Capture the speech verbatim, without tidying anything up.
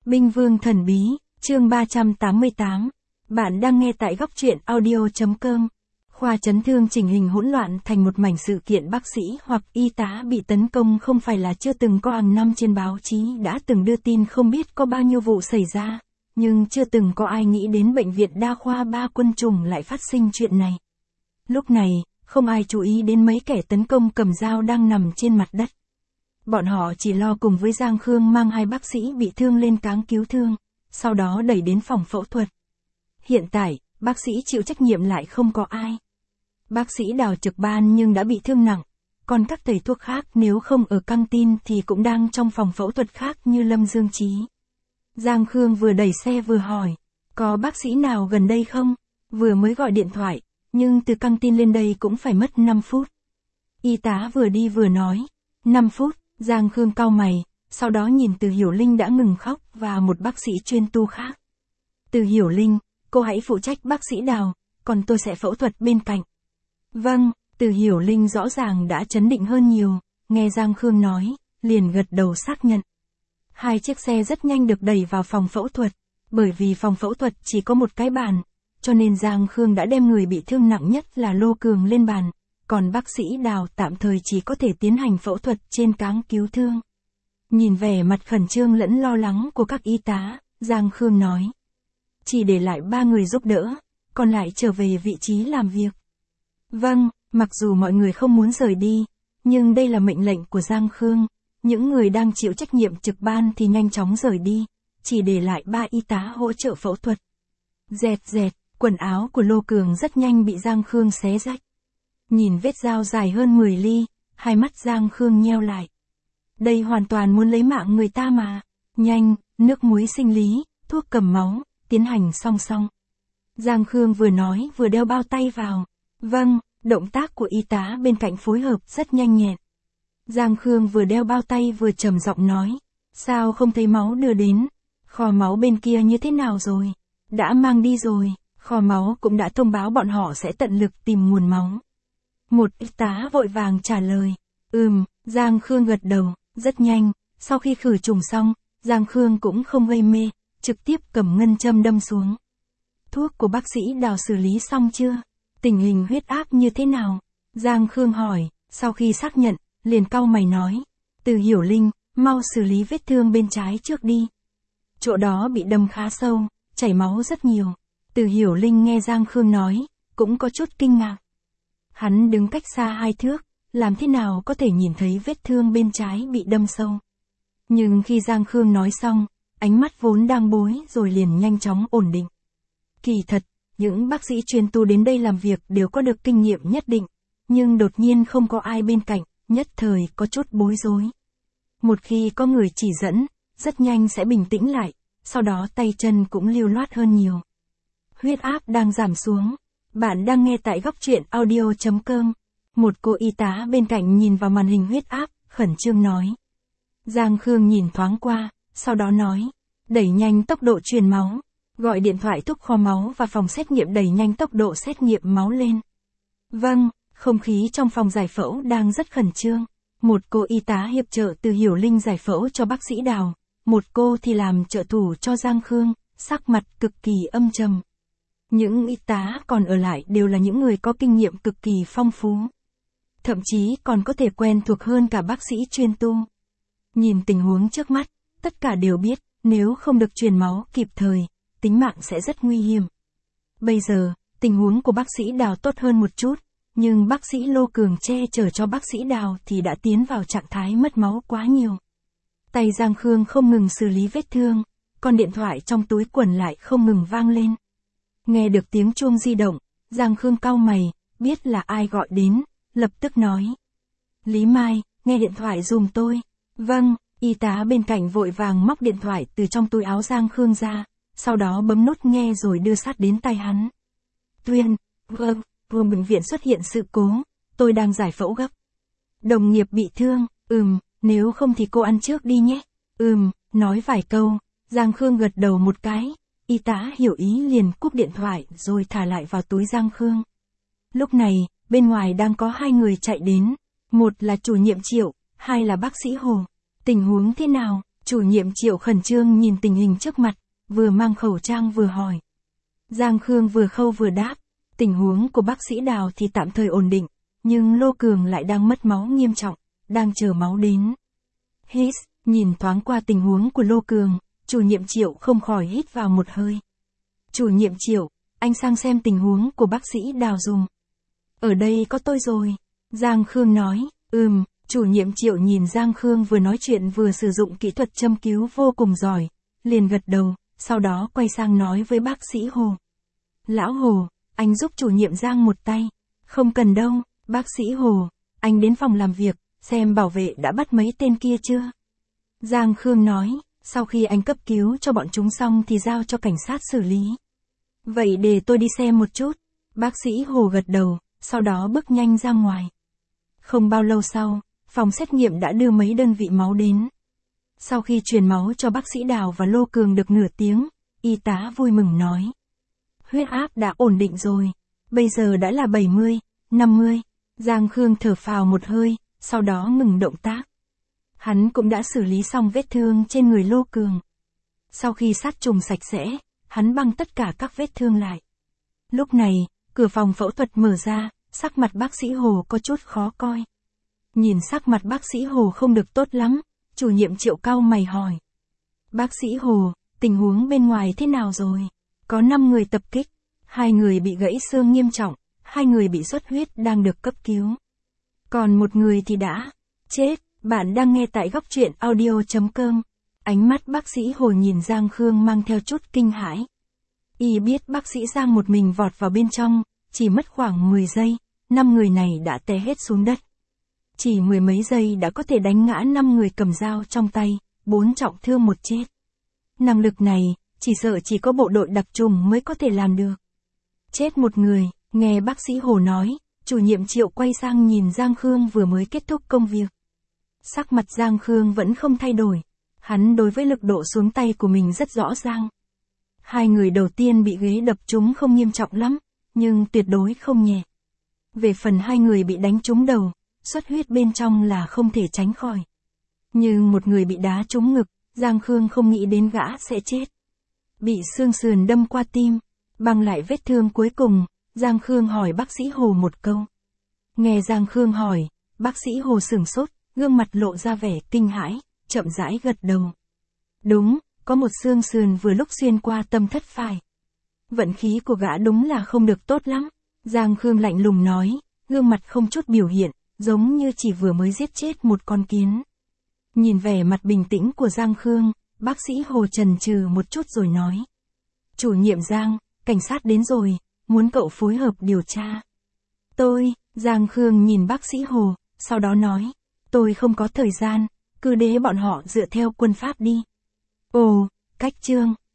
Binh Vương Thần Bí, chương ba trăm tám mươi tám. Bạn đang nghe tại góc truyện audio.com. Khoa chấn thương chỉnh hình hỗn loạn thành một mảnh sự kiện bác sĩ hoặc y tá bị tấn công không phải là chưa từng có, hàng năm trên báo chí đã từng đưa tin không biết có bao nhiêu vụ xảy ra, nhưng chưa từng có ai nghĩ đến bệnh viện đa khoa Ba Quân Chủng lại phát sinh chuyện này. Lúc này, không ai chú ý đến mấy kẻ tấn công cầm dao đang nằm trên mặt đất. Bọn họ chỉ lo cùng với Giang Khương mang hai bác sĩ bị thương lên cáng cứu thương, sau đó đẩy đến phòng phẫu thuật. Hiện tại, bác sĩ chịu trách nhiệm lại không có ai. Bác sĩ Đào trực ban nhưng đã bị thương nặng, còn các thầy thuốc khác nếu không ở căng tin thì cũng đang trong phòng phẫu thuật khác như Lâm Dương Trí. Giang Khương vừa đẩy xe vừa hỏi, có bác sĩ nào gần đây không? Vừa mới gọi điện thoại, nhưng từ căng tin lên đây cũng phải mất năm phút. Y tá vừa đi vừa nói, năm phút. Giang Khương cau mày, sau đó nhìn Từ Hiểu Linh đã ngừng khóc và một bác sĩ chuyên tu khác. Từ Hiểu Linh, cô hãy phụ trách bác sĩ Đào, còn tôi sẽ phẫu thuật bên cạnh. Vâng, Từ Hiểu Linh rõ ràng đã trấn định hơn nhiều, nghe Giang Khương nói, liền gật đầu xác nhận. Hai chiếc xe rất nhanh được đẩy vào phòng phẫu thuật, bởi vì phòng phẫu thuật chỉ có một cái bàn, cho nên Giang Khương đã đem người bị thương nặng nhất là Lô Cường lên bàn. Còn bác sĩ Đào tạm thời chỉ có thể tiến hành phẫu thuật trên cáng cứu thương. Nhìn vẻ mặt khẩn trương lẫn lo lắng của các y tá, Giang Khương nói. Chỉ để lại ba người giúp đỡ, còn lại trở về vị trí làm việc. Vâng, mặc dù mọi người không muốn rời đi, nhưng đây là mệnh lệnh của Giang Khương. Những người đang chịu trách nhiệm trực ban thì nhanh chóng rời đi, chỉ để lại ba y tá hỗ trợ phẫu thuật. Dẹt dẹt, quần áo của Lô Cường rất nhanh bị Giang Khương xé rách. Nhìn vết dao dài hơn mười ly, hai mắt Giang Khương nheo lại. Đây hoàn toàn muốn lấy mạng người ta mà. Nhanh, nước muối sinh lý, thuốc cầm máu, tiến hành song song. Giang Khương vừa nói vừa đeo bao tay vào. Vâng, động tác của y tá bên cạnh phối hợp rất nhanh nhẹn. Giang Khương vừa đeo bao tay vừa trầm giọng nói. Sao không thấy máu đưa đến? Kho máu bên kia như thế nào rồi? Đã mang đi rồi, kho máu cũng đã thông báo bọn họ sẽ tận lực tìm nguồn máu. Một y tá vội vàng trả lời. Ừm, Giang Khương gật đầu, rất nhanh, sau khi khử trùng xong, Giang Khương cũng không gây mê, trực tiếp cầm ngân châm đâm xuống. Thuốc của bác sĩ Đào xử lý xong chưa? Tình hình huyết áp như thế nào? Giang Khương hỏi, sau khi xác nhận, liền cau mày nói. Từ Hiểu Linh, mau xử lý vết thương bên trái trước đi. Chỗ đó bị đâm khá sâu, chảy máu rất nhiều. Từ Hiểu Linh nghe Giang Khương nói, cũng có chút kinh ngạc. Hắn đứng cách xa hai thước, làm thế nào có thể nhìn thấy vết thương bên trái bị đâm sâu. Nhưng khi Giang Khương nói xong, ánh mắt vốn đang bối rồi liền nhanh chóng ổn định. Kỳ thật, những bác sĩ chuyên tu đến đây làm việc đều có được kinh nghiệm nhất định, nhưng đột nhiên không có ai bên cạnh, nhất thời có chút bối rối. Một khi có người chỉ dẫn, rất nhanh sẽ bình tĩnh lại, sau đó tay chân cũng lưu loát hơn nhiều. Huyết áp đang giảm xuống. Bạn đang nghe tại góc truyện audio.com. Một cô y tá bên cạnh nhìn vào màn hình huyết áp, khẩn trương nói. Giang Khương nhìn thoáng qua, sau đó nói. Đẩy nhanh tốc độ truyền máu. Gọi điện thoại thúc kho máu và phòng xét nghiệm đẩy nhanh tốc độ xét nghiệm máu lên. Vâng, không khí trong phòng giải phẫu đang rất khẩn trương. Một cô y tá hiệp trợ Từ Hiểu Linh giải phẫu cho bác sĩ Đào. Một cô thì làm trợ thủ cho Giang Khương, sắc mặt cực kỳ âm trầm. Những y tá còn ở lại đều là những người có kinh nghiệm cực kỳ phong phú. Thậm chí còn có thể quen thuộc hơn cả bác sĩ chuyên tu. Nhìn tình huống trước mắt, tất cả đều biết, nếu không được truyền máu kịp thời, tính mạng sẽ rất nguy hiểm. Bây giờ, tình huống của bác sĩ Đào tốt hơn một chút, nhưng bác sĩ Lô Cường che chở cho bác sĩ Đào thì đã tiến vào trạng thái mất máu quá nhiều. Tay Giang Khương không ngừng xử lý vết thương, còn điện thoại trong túi quần lại không ngừng vang lên. Nghe được tiếng chuông di động, Giang Khương cau mày, biết là ai gọi đến, lập tức nói. Lý Mai, nghe điện thoại giùm tôi. Vâng, y tá bên cạnh vội vàng móc điện thoại từ trong túi áo Giang Khương ra, sau đó bấm nút nghe rồi đưa sát đến tay hắn. Tuyên, vâng, vừa bệnh viện xuất hiện sự cố, tôi đang giải phẫu gấp. Đồng nghiệp bị thương, ừm, nếu không thì cô ăn trước đi nhé. Ừm, nói vài câu, Giang Khương gật đầu một cái. Y tá hiểu ý liền cúp điện thoại rồi thả lại vào túi Giang Khương. Lúc này, bên ngoài đang có hai người chạy đến. Một là chủ nhiệm Triệu, hai là bác sĩ Hồ. Tình huống thế nào? Chủ nhiệm Triệu khẩn trương nhìn tình hình trước mặt, vừa mang khẩu trang vừa hỏi. Giang Khương vừa khâu vừa đáp, tình huống của bác sĩ Đào thì tạm thời ổn định, nhưng Lô Cường lại đang mất máu nghiêm trọng, đang chờ máu đến. Hít, nhìn thoáng qua tình huống của Lô Cường, chủ nhiệm Triệu không khỏi hít vào một hơi. Chủ nhiệm Triệu, anh sang xem tình huống của bác sĩ Đào dùng. Ở đây có tôi rồi. Giang Khương nói, ừm, chủ nhiệm Triệu nhìn Giang Khương vừa nói chuyện vừa sử dụng kỹ thuật châm cứu vô cùng giỏi, liền gật đầu, sau đó quay sang nói với bác sĩ Hồ. Lão Hồ, anh giúp chủ nhiệm Giang một tay. Không cần đâu, bác sĩ Hồ, anh đến phòng làm việc, xem bảo vệ đã bắt mấy tên kia chưa. Giang Khương nói, sau khi anh cấp cứu cho bọn chúng xong thì giao cho cảnh sát xử lý. Vậy để tôi đi xem một chút. Bác sĩ Hồ gật đầu, sau đó bước nhanh ra ngoài. Không bao lâu sau, phòng xét nghiệm đã đưa mấy đơn vị máu đến. Sau khi truyền máu cho bác sĩ Đào và Lô Cường được nửa tiếng, y tá vui mừng nói. Huyết áp đã ổn định rồi, bây giờ đã là bảy mươi, năm mươi. Giang Khương thở phào một hơi, sau đó ngừng động tác. Hắn cũng đã xử lý xong vết thương trên người Lô Cường. Sau khi sát trùng sạch sẽ, hắn băng tất cả các vết thương lại. Lúc này, cửa phòng phẫu thuật mở ra, sắc mặt bác sĩ Hồ có chút khó coi. Nhìn sắc mặt bác sĩ Hồ không được tốt lắm, chủ nhiệm Triệu cau mày hỏi. Bác sĩ Hồ, tình huống bên ngoài thế nào rồi? Có năm người tập kích, hai người bị gãy xương nghiêm trọng, hai người bị xuất huyết đang được cấp cứu. Còn một người thì đã chết. Bạn đang nghe tại góc truyện audio chấm com. Ánh mắt bác sĩ Hồ nhìn Giang Khương mang theo chút kinh hãi. Y biết bác sĩ Giang một mình vọt vào bên trong, chỉ mất khoảng mười giây, năm người này đã té hết xuống đất. Chỉ mười mấy giây đã có thể đánh ngã năm người cầm dao trong tay, bốn trọng thương một chết. Năng lực này, chỉ sợ chỉ có bộ đội đặc trùng mới có thể làm được. Chết một người, nghe bác sĩ Hồ nói, chủ nhiệm Triệu quay sang nhìn Giang Khương vừa mới kết thúc công việc. Sắc mặt Giang Khương vẫn không thay đổi, hắn đối với lực độ xuống tay của mình rất rõ ràng. Hai người đầu tiên bị ghế đập trúng không nghiêm trọng lắm, nhưng tuyệt đối không nhẹ. Về phần hai người bị đánh trúng đầu, xuất huyết bên trong là không thể tránh khỏi. Nhưng một người bị đá trúng ngực, Giang Khương không nghĩ đến gã sẽ chết. Bị xương sườn đâm qua tim, băng lại vết thương cuối cùng, Giang Khương hỏi bác sĩ Hồ một câu. Nghe Giang Khương hỏi, bác sĩ Hồ sửng sốt, gương mặt lộ ra vẻ kinh hãi, chậm rãi gật đầu. Đúng, có một xương sườn vừa lúc xuyên qua tâm thất phải. Vận khí của gã đúng là không được tốt lắm. Giang Khương lạnh lùng nói, gương mặt không chút biểu hiện, giống như chỉ vừa mới giết chết một con kiến. Nhìn vẻ mặt bình tĩnh của Giang Khương, bác sĩ Hồ chần chừ một chút rồi nói. Chủ nhiệm Giang, cảnh sát đến rồi, muốn cậu phối hợp điều tra. Tôi, Giang Khương nhìn bác sĩ Hồ, sau đó nói. Tôi không có thời gian, cứ để bọn họ dựa theo quân pháp đi. Ồ, cách chương.